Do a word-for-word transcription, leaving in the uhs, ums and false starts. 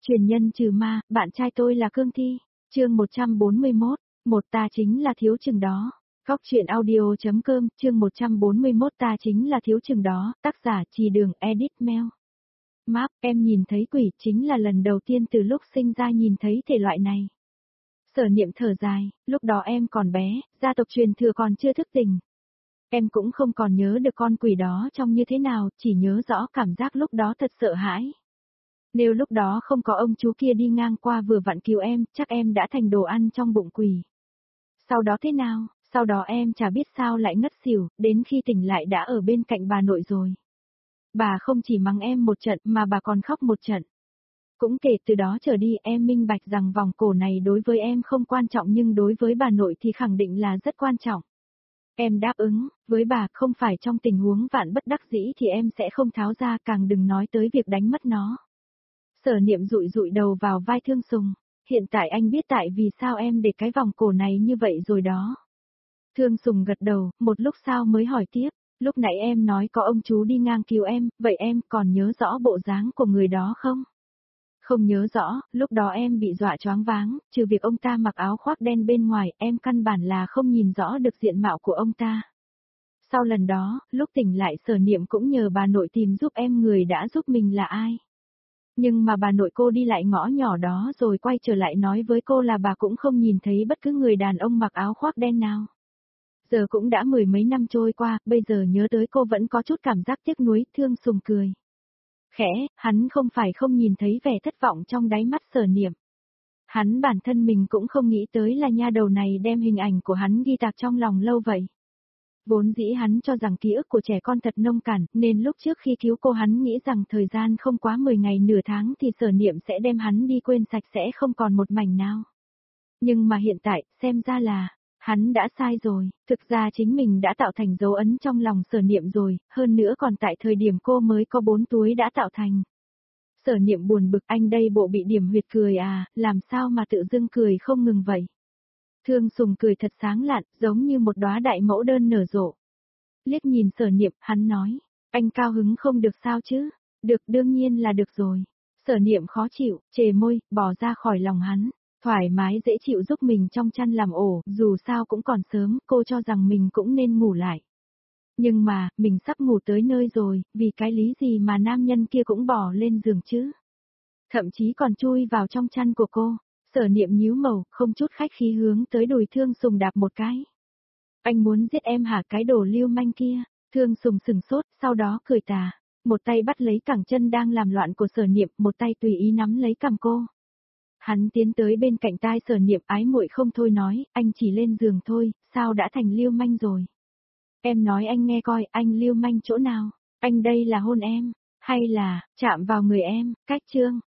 Truyền nhân trừ ma, bạn trai tôi là cương thi. Chương một trăm bốn mươi mốt, một ta chính là thiếu chừng đó. Góc truyện audio.com, chương một trăm bốn mươi mốt ta chính là thiếu chừng đó, tác giả Trì Đường edit mail. Map, em nhìn thấy quỷ chính là lần đầu tiên từ lúc sinh ra nhìn thấy thể loại này. Sở Niệm thở dài, lúc đó em còn bé, gia tộc truyền thừa còn chưa thức tỉnh. Em cũng không còn nhớ được con quỷ đó trông như thế nào, chỉ nhớ rõ cảm giác lúc đó thật sợ hãi. Nếu lúc đó không có ông chú kia đi ngang qua vừa vặn cứu em, chắc em đã thành đồ ăn trong bụng quỷ. Sau đó thế nào, sau đó em chả biết sao lại ngất xỉu, đến khi tỉnh lại đã ở bên cạnh bà nội rồi. Bà không chỉ mắng em một trận mà bà còn khóc một trận. Cũng kể từ đó trở đi em minh bạch rằng vòng cổ này đối với em không quan trọng nhưng đối với bà nội thì khẳng định là rất quan trọng. Em đáp ứng, với bà không phải trong tình huống vạn bất đắc dĩ thì em sẽ không tháo ra, càng đừng nói tới việc đánh mất nó. Sở Niệm dụi dụi đầu vào vai Thương Sùng, hiện tại anh biết tại vì sao em để cái vòng cổ này như vậy rồi đó. Thương Sùng gật đầu, một lúc sau mới hỏi tiếp, lúc nãy em nói có ông chú đi ngang cứu em, vậy em còn nhớ rõ bộ dáng của người đó không? Không nhớ rõ, lúc đó em bị dọa choáng váng, trừ việc ông ta mặc áo khoác đen bên ngoài, em căn bản là không nhìn rõ được diện mạo của ông ta. Sau lần đó, lúc tỉnh lại Sở Niệm cũng nhờ bà nội tìm giúp em người đã giúp mình là ai. Nhưng mà bà nội cô đi lại ngõ nhỏ đó rồi quay trở lại nói với cô là bà cũng không nhìn thấy bất cứ người đàn ông mặc áo khoác đen nào. Giờ cũng đã mười mấy năm trôi qua, bây giờ nhớ tới cô vẫn có chút cảm giác tiếc nuối. Thương Sùng cười khẽ, hắn không phải không nhìn thấy vẻ thất vọng trong đáy mắt Sở Niệm. Hắn bản thân mình cũng không nghĩ tới là nha đầu này đem hình ảnh của hắn ghi tạc trong lòng lâu vậy. Vốn dĩ hắn cho rằng ký ức của trẻ con thật nông cạn, nên lúc trước khi cứu cô hắn nghĩ rằng thời gian không quá mười ngày nửa tháng thì Sở Niệm sẽ đem hắn đi quên sạch sẽ không còn một mảnh nào. Nhưng mà hiện tại, xem ra là, hắn đã sai rồi, thực ra chính mình đã tạo thành dấu ấn trong lòng Sở Niệm rồi, hơn nữa còn tại thời điểm cô mới có bốn túi đã tạo thành. Sở Niệm buồn bực, anh đây bộ bị điểm huyệt cười à, làm sao mà tự dưng cười không ngừng vậy. Thương Sùng cười thật sáng lạn, giống như một đóa đại mẫu đơn nở rộ. Liếc nhìn Sở Niệm, hắn nói, anh cao hứng không được sao chứ? Được, đương nhiên là được rồi. Sở Niệm khó chịu, chề môi, bỏ ra khỏi lòng hắn, thoải mái dễ chịu giúp mình trong chăn làm ổ, dù sao cũng còn sớm, cô cho rằng mình cũng nên ngủ lại. Nhưng mà, mình sắp ngủ tới nơi rồi, vì cái lý gì mà nam nhân kia cũng bỏ lên giường chứ? Thậm chí còn chui vào trong chăn của cô. Sở Niệm nhíu màu, không chút khách khí hướng tới đùi Thương Sùng đạp một cái. Anh muốn giết em hả, cái đồ lưu manh kia? Thương Sùng sừng sốt, sau đó cười tà. Một tay bắt lấy cẳng chân đang làm loạn của Sở Niệm, một tay tùy ý nắm lấy cằm cô. Hắn tiến tới bên cạnh tai Sở Niệm, ái muội không thôi nói, anh chỉ lên giường thôi, sao đã thành lưu manh rồi? Em nói anh nghe coi, anh lưu manh chỗ nào? Anh đây là hôn em, hay là chạm vào người em? Cách chương.